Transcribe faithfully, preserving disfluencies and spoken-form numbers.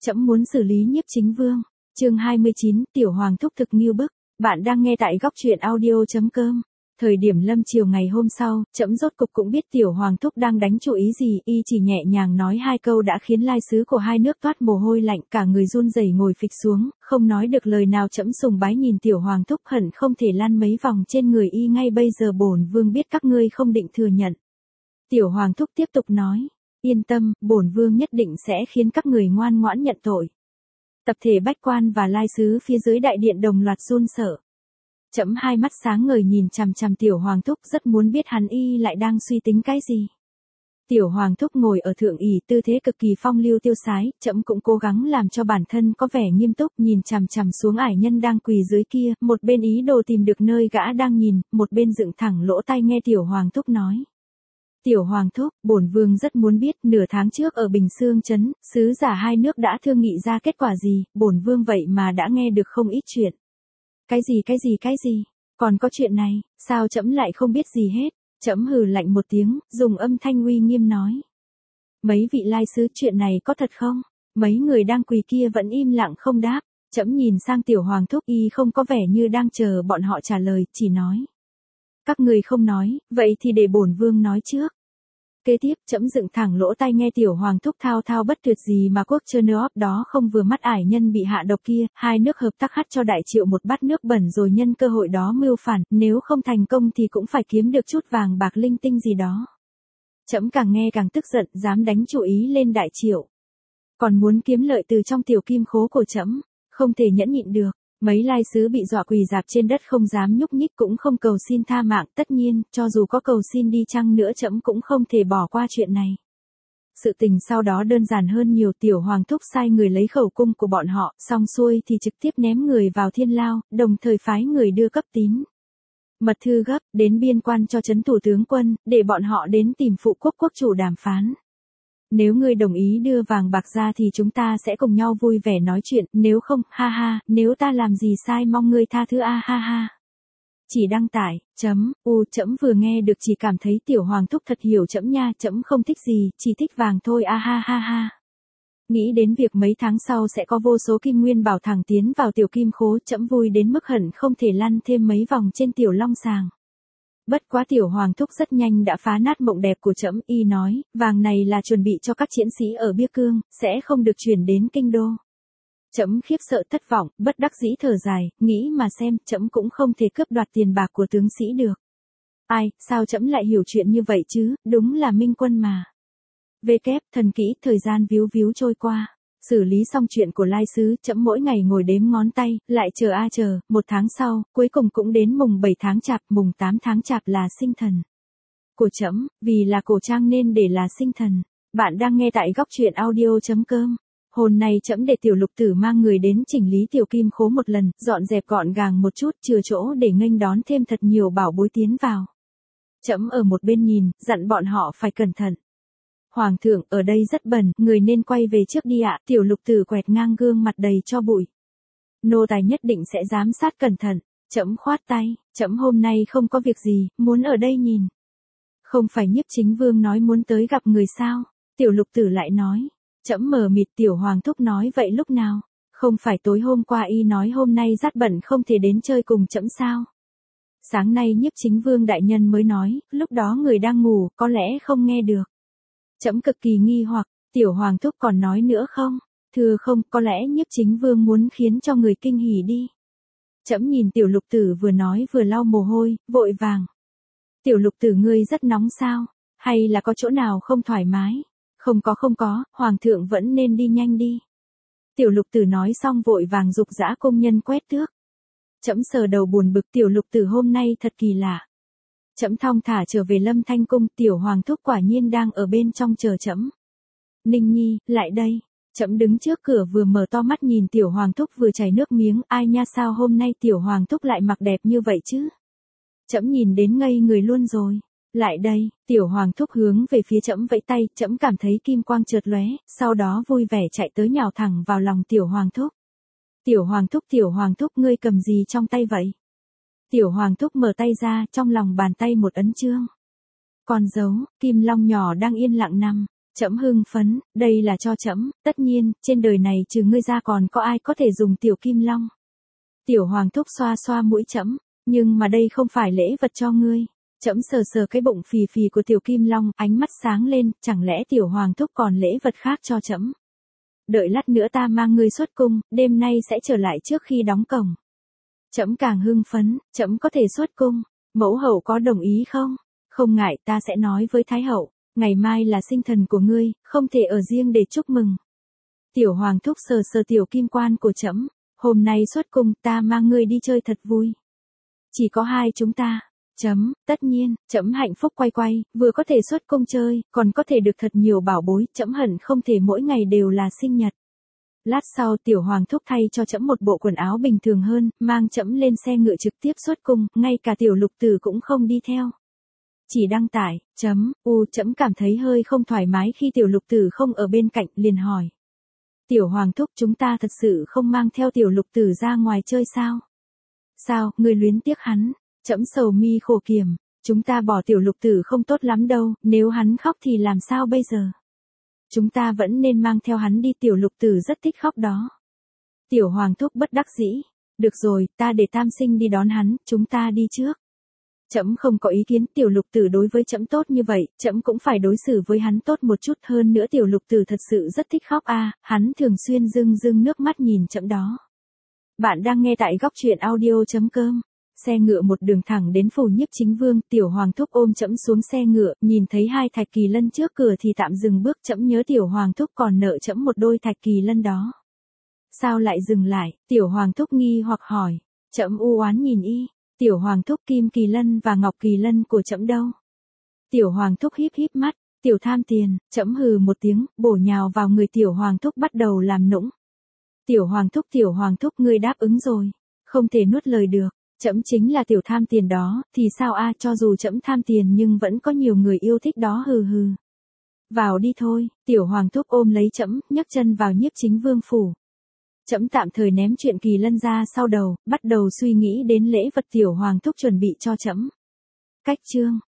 Trẫm muốn xử lý Nhiếp Chính Vương. Chương hai mươi chín, Tiểu Hoàng thúc thực nghiêu bức. Bạn đang nghe tại góc truyện audio chấm com. Thời điểm lâm chiều ngày hôm sau, trẫm rốt cục cũng biết Tiểu Hoàng thúc đang đánh chủ ý gì, y chỉ nhẹ nhàng nói hai câu đã khiến lai sứ của hai nước toát mồ hôi lạnh, cả người run rẩy ngồi phịch xuống, không nói được lời nào. Trẫm sùng bái nhìn Tiểu Hoàng thúc hận không thể lăn mấy vòng trên người y. Ngay bây giờ bổn vương biết các ngươi không định thừa nhận. Tiểu Hoàng thúc tiếp tục nói, yên tâm, bổn vương nhất định sẽ khiến các người ngoan ngoãn nhận tội. Tập thể bách quan và lai sứ phía dưới đại điện đồng loạt run sợ. Trẫm hai mắt sáng ngời nhìn chằm chằm Tiểu Hoàng thúc, rất muốn biết hắn y lại đang suy tính cái gì. Tiểu Hoàng thúc ngồi ở thượng ỷ, tư thế cực kỳ phong lưu tiêu sái, trẫm cũng cố gắng làm cho bản thân có vẻ nghiêm túc, nhìn chằm chằm xuống ải nhân đang quỳ dưới kia, một bên ý đồ tìm được nơi gã đang nhìn, một bên dựng thẳng lỗ tai nghe Tiểu Hoàng thúc nói. Tiểu Hoàng thúc, bổn vương rất muốn biết, nửa tháng trước ở Bình Sương trấn, sứ giả hai nước đã thương nghị ra kết quả gì, bổn vương vậy mà đã nghe được không ít chuyện. Cái gì cái gì cái gì, còn có chuyện này, sao trẫm lại không biết gì hết? Trẫm hừ lạnh một tiếng, dùng âm thanh uy nghiêm nói. Mấy vị lai sứ, chuyện này có thật không? Mấy người đang quỳ kia vẫn im lặng không đáp. Trẫm nhìn sang Tiểu Hoàng thúc, y không có vẻ như đang chờ bọn họ trả lời, chỉ nói. Các người không nói, vậy thì để bổn vương nói trước. Kế tiếp, trẫm dựng thẳng lỗ tai nghe Tiểu Hoàng thúc thao thao bất tuyệt gì mà quốc Chernobyl đó không vừa mắt ải nhân bị hạ độc kia, hai nước hợp tác hắt cho Đại Triệu một bát nước bẩn rồi nhân cơ hội đó mưu phản, nếu không thành công thì cũng phải kiếm được chút vàng bạc linh tinh gì đó. Trẫm càng nghe càng tức giận, dám đánh chủ ý lên Đại Triệu. Còn muốn kiếm lợi từ trong tiểu kim khố của trẫm, không thể nhẫn nhịn được. Mấy lai sứ bị dọa quỳ rạp trên đất không dám nhúc nhích, cũng không cầu xin tha mạng, tất nhiên, cho dù có cầu xin đi chăng nữa trẫm cũng không thể bỏ qua chuyện này. Sự tình sau đó đơn giản hơn nhiều. Tiểu Hoàng thúc sai người lấy khẩu cung của bọn họ, xong xuôi thì trực tiếp ném người vào thiên lao, đồng thời phái người đưa cấp tín mật thư gấp đến biên quan cho trấn thủ tướng quân, để bọn họ đến tìm phụ quốc quốc chủ đàm phán. Nếu ngươi đồng ý đưa vàng bạc ra thì chúng ta sẽ cùng nhau vui vẻ nói chuyện, nếu không, ha ha, nếu ta làm gì sai mong ngươi tha thứ, a ha ha. Chỉ đăng tải, chấm, u, trẫm vừa nghe được chỉ cảm thấy Tiểu Hoàng thúc thật hiểu trẫm nha, trẫm không thích gì, chỉ thích vàng thôi, a ha ha ha. Nghĩ đến việc mấy tháng sau sẽ có vô số kim nguyên bảo thẳng tiến vào tiểu kim khố, trẫm vui đến mức hận không thể lăn thêm mấy vòng trên tiểu long sàng. Bất quá Tiểu Hoàng thúc rất nhanh đã phá nát mộng đẹp của trẫm, y nói, vàng này là chuẩn bị cho các chiến sĩ ở Bia Cương, sẽ không được chuyển đến kinh đô. Trẫm khiếp sợ thất vọng, bất đắc dĩ thở dài, nghĩ mà xem, trẫm cũng không thể cướp đoạt tiền bạc của tướng sĩ được. Ai, sao trẫm lại hiểu chuyện như vậy chứ, đúng là minh quân mà. Về kép, thần kỹ, thời gian víu víu trôi qua. Xử lý xong chuyện của lai sứ, trẫm mỗi ngày ngồi đếm ngón tay, lại chờ a chờ, một tháng sau, cuối cùng cũng đến mùng bảy tháng chạp, mùng tám tháng chạp là sinh thần của trẫm, vì là cổ trang nên để là sinh thần. Bạn đang nghe tại góc truyện audio chấm com. Hôm nay trẫm để Tiểu Lục Tử mang người đến chỉnh lý tiểu kim khố một lần, dọn dẹp gọn gàng một chút, chừa chỗ để nghênh đón thêm thật nhiều bảo bối tiến vào. Trẫm ở một bên nhìn, dặn bọn họ phải cẩn thận. Hoàng thượng, ở đây rất bẩn, người nên quay về trước đi ạ. Tiểu Lục Tử quẹt ngang gương mặt đầy cho bụi. Nô tài nhất định sẽ giám sát cẩn thận. Trẫm khoát tay, trẫm hôm nay không có việc gì, muốn ở đây nhìn. Không phải Nhiếp Chính Vương nói muốn tới gặp người sao? Tiểu Lục Tử lại nói. Trẫm mờ mịt. Tiểu Hoàng thúc nói vậy lúc nào? Không phải tối hôm qua y nói hôm nay rất bận không thể đến chơi cùng trẫm sao? Sáng nay Nhiếp Chính Vương đại nhân mới nói, lúc đó người đang ngủ, có lẽ không nghe được. Trẫm cực kỳ nghi hoặc, Tiểu Hoàng thúc còn nói nữa không? Thưa không, có lẽ Nhiếp Chính Vương muốn khiến cho người kinh hỉ đi. Trẫm nhìn Tiểu Lục Tử vừa nói vừa lau mồ hôi, vội vàng. Tiểu Lục Tử ngươi rất nóng sao? Hay là có chỗ nào không thoải mái? Không có không có, Hoàng thượng vẫn nên đi nhanh đi. Tiểu Lục Tử nói xong vội vàng giục dã công nhân quét tước. Trẫm sờ đầu buồn bực, Tiểu Lục Tử hôm nay thật kỳ lạ. Trẫm thong thả trở về Lâm Thanh cung, Tiểu Hoàng thúc quả nhiên đang ở bên trong chờ trẫm. Ninh Nhi, lại đây. Trẫm đứng trước cửa vừa mở to mắt nhìn Tiểu Hoàng thúc vừa chảy nước miếng, ai nha, sao hôm nay Tiểu Hoàng thúc lại mặc đẹp như vậy chứ? Trẫm nhìn đến ngây người luôn rồi. Lại đây, Tiểu Hoàng thúc hướng về phía trẫm vẫy tay, trẫm cảm thấy kim quang chợt lóe, sau đó vui vẻ chạy tới nhào thẳng vào lòng Tiểu Hoàng thúc. Tiểu Hoàng thúc, Tiểu Hoàng thúc, ngươi cầm gì trong tay vậy? Tiểu Hoàng thúc mở tay ra, trong lòng bàn tay một ấn chương. Con dấu, kim long nhỏ đang yên lặng nằm. Trẫm hưng phấn, đây là cho trẫm, tất nhiên, trên đời này trừ ngươi ra còn có ai có thể dùng tiểu kim long. Tiểu hoàng thúc xoa xoa mũi trẫm, nhưng mà đây không phải lễ vật cho ngươi. Trẫm sờ sờ cái bụng phì phì của tiểu kim long, ánh mắt sáng lên, chẳng lẽ tiểu hoàng thúc còn lễ vật khác cho trẫm? Đợi lát nữa ta mang ngươi xuất cung, đêm nay sẽ trở lại trước khi đóng cổng. Trẫm càng hưng phấn, trẫm có thể xuất cung, mẫu hậu có đồng ý không? Không ngại, ta sẽ nói với thái hậu, ngày mai là sinh thần của ngươi, không thể ở riêng để chúc mừng. Tiểu hoàng thúc sờ sờ tiểu kim quan của trẫm, hôm nay xuất cung, ta mang ngươi đi chơi thật vui. Chỉ có hai chúng ta. Chấm, tất nhiên, trẫm hạnh phúc quay quay, vừa có thể xuất cung chơi, còn có thể được thật nhiều bảo bối, trẫm hận không thể mỗi ngày đều là sinh nhật. Lát sau tiểu hoàng thúc thay cho trẫm một bộ quần áo bình thường hơn, mang trẫm lên xe ngựa trực tiếp xuất cung, ngay cả tiểu lục tử cũng không đi theo. Chỉ đăng tải, chấm, u trẫm cảm thấy hơi không thoải mái khi tiểu lục tử không ở bên cạnh, liền hỏi. Tiểu hoàng thúc chúng ta thật sự không mang theo tiểu lục tử ra ngoài chơi sao? Sao, ngươi luyến tiếc hắn? Trẫm sầu mi khổ kiểm, chúng ta bỏ tiểu lục tử không tốt lắm đâu, nếu hắn khóc thì làm sao bây giờ? Chúng ta vẫn nên mang theo hắn đi, tiểu lục tử rất thích khóc đó. Tiểu hoàng thúc bất đắc dĩ, được rồi, ta để tam sinh đi đón hắn, chúng ta đi trước. Trẫm không có ý kiến, tiểu lục tử đối với trẫm tốt như vậy, trẫm cũng phải đối xử với hắn tốt một chút hơn nữa, tiểu lục tử thật sự rất thích khóc a, à, hắn thường xuyên rưng rưng nước mắt nhìn trẫm đó. Bạn đang nghe tại góc truyện audio chấm com. Xe ngựa một đường thẳng đến phủ Nhiếp Chính Vương, tiểu hoàng thúc ôm trẫm xuống xe ngựa, nhìn thấy hai thạch kỳ lân trước cửa thì tạm dừng bước, trẫm nhớ tiểu hoàng thúc còn nợ trẫm một đôi thạch kỳ lân đó. Sao lại dừng lại? Tiểu hoàng thúc nghi hoặc hỏi. Trẫm u oán nhìn y, tiểu hoàng thúc kim kỳ lân và ngọc kỳ lân của trẫm đâu? Tiểu hoàng thúc híp híp mắt, tiểu tham tiền, trẫm hừ một tiếng, bổ nhào vào người tiểu hoàng thúc bắt đầu làm nũng. Tiểu hoàng thúc tiểu hoàng thúc ngươi đáp ứng rồi, không thể nuốt lời được. Trẫm chính là tiểu tham tiền đó, thì sao a, à, cho dù trẫm tham tiền nhưng vẫn có nhiều người yêu thích đó, hừ hừ. Vào đi thôi, tiểu hoàng thúc ôm lấy trẫm, nhấc chân vào Nhiếp Chính Vương phủ. Trẫm tạm thời ném chuyện kỳ lân ra sau đầu, bắt đầu suy nghĩ đến lễ vật tiểu hoàng thúc chuẩn bị cho trẫm. Cách chương